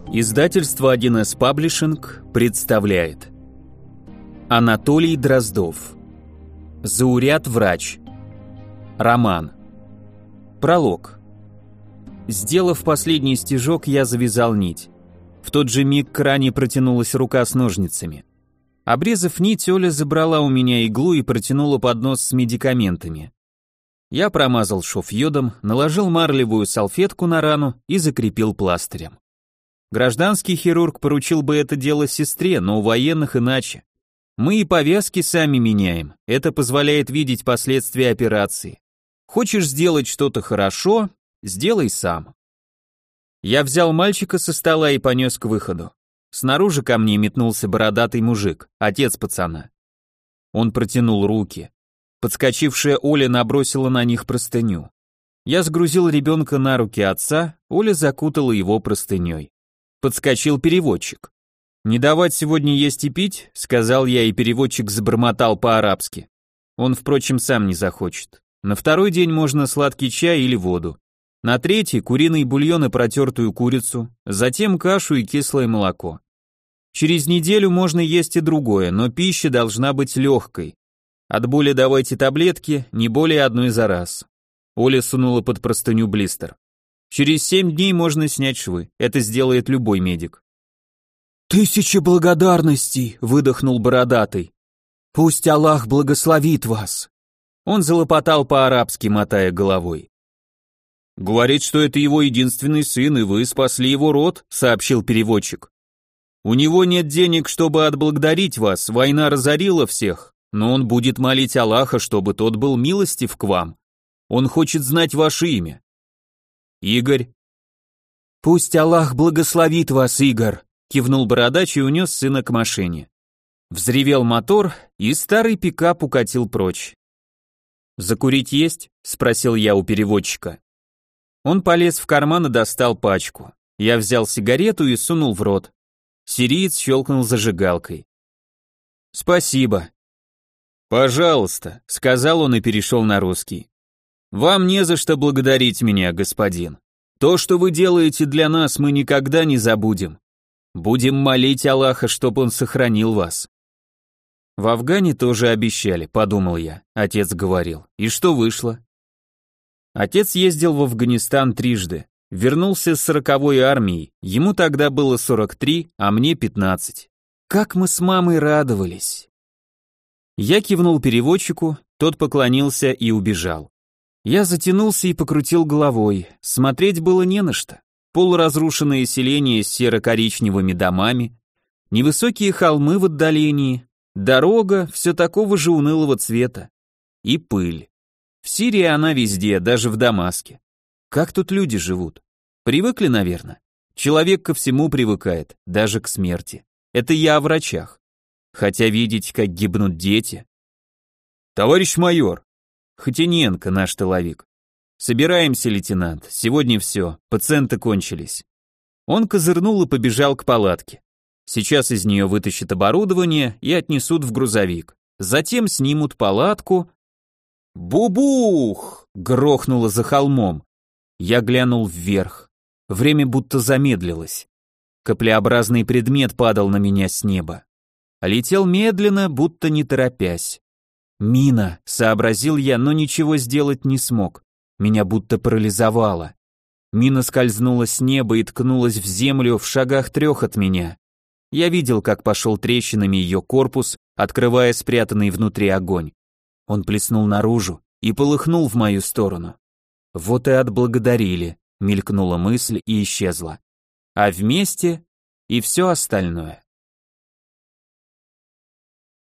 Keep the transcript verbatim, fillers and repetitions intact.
Издательство один эс Паблишинг представляет Анатолий Дроздов. Зауряд-врач. Роман. Пролог. Сделав последний стежок, я завязал нить. В тот же миг к ране протянулась рука с ножницами. Обрезав нить, Оля забрала у меня иглу и протянула поднос с медикаментами. Я промазал шов йодом, наложил марлевую салфетку на рану и закрепил пластырем. Гражданский хирург поручил бы это дело сестре, но у военных иначе. Мы и повязки сами меняем, это позволяет видеть последствия операции. Хочешь сделать что-то хорошо, сделай сам. Я взял мальчика со стола и понес к выходу. Снаружи ко мне метнулся бородатый мужик, отец пацана. Он протянул руки. Подскочившая Оля набросила на них простыню. Я сгрузил ребенка на руки отца, Оля закутала его простыней. Подскочил переводчик. «Не давать сегодня есть и пить», — сказал я, и переводчик забормотал по-арабски. Он, впрочем, сам не захочет. На второй день можно сладкий чай или воду. На третий — куриный бульон и протертую курицу, затем кашу и кислое молоко. Через неделю можно есть и другое, но пища должна быть легкой. От боли давайте таблетки, не более одной за раз. Оля сунула под простыню блистер. Через семь дней можно снять швы, это сделает любой медик. «Тысяча благодарностей!» — выдохнул бородатый. «Пусть Аллах благословит вас!» Он залопотал по-арабски, мотая головой. «Говорит, что это его единственный сын, и вы спасли его род», — сообщил переводчик. «У него нет денег, чтобы отблагодарить вас, война разорила всех, но он будет молить Аллаха, чтобы тот был милостив к вам. Он хочет знать ваше имя». «Игорь». «Пусть Аллах благословит вас, Игорь», — кивнул бородач и унес сына к машине. Взревел мотор, и старый пикап укатил прочь. «Закурить есть?» — спросил я у переводчика. Он полез в карман и достал пачку. Я взял сигарету и сунул в рот. Сириец щелкнул зажигалкой. «Спасибо». «Пожалуйста», — сказал он и перешел на русский. «Вам не за что благодарить меня, господин. То, что вы делаете для нас, мы никогда не забудем. Будем молить Аллаха, чтобы он сохранил вас». В Афгане тоже обещали, подумал я, отец говорил. И что вышло? Отец ездил в Афганистан трижды, вернулся с сороковой армией, ему тогда было сорок три, а мне пятнадцать. Как мы с мамой радовались. Я кивнул переводчику, тот поклонился и убежал. Я затянулся и покрутил головой, смотреть было не на что. Полуразрушенные селения с серо-коричневыми домами, невысокие холмы в отдалении, дорога все такого же унылого цвета. И пыль. В Сирии она везде, даже в Дамаске. Как тут люди живут? Привыкли, наверное. Человек ко всему привыкает, даже к смерти. Это я о врачах. Хотя видеть, как гибнут дети. «Товарищ майор!» Хотиненко, наш тыловик. «Собираемся, лейтенант, сегодня все, пациенты кончились». Он козырнул и побежал к палатке. Сейчас из нее вытащат оборудование и отнесут в грузовик. Затем снимут палатку. Бубух! Грохнуло за холмом. Я глянул вверх. Время будто замедлилось. Каплеобразный предмет падал на меня с неба. Летел медленно, будто не торопясь. «Мина», — сообразил я, но ничего сделать не смог. Меня будто парализовало. Мина скользнула с неба и ткнулась в землю в шагах трех от меня. Я видел, как пошел трещинами ее корпус, открывая спрятанный внутри огонь. Он плеснул наружу и полыхнул в мою сторону. Вот и отблагодарили, мелькнула мысль и исчезла. А вместе и все остальное.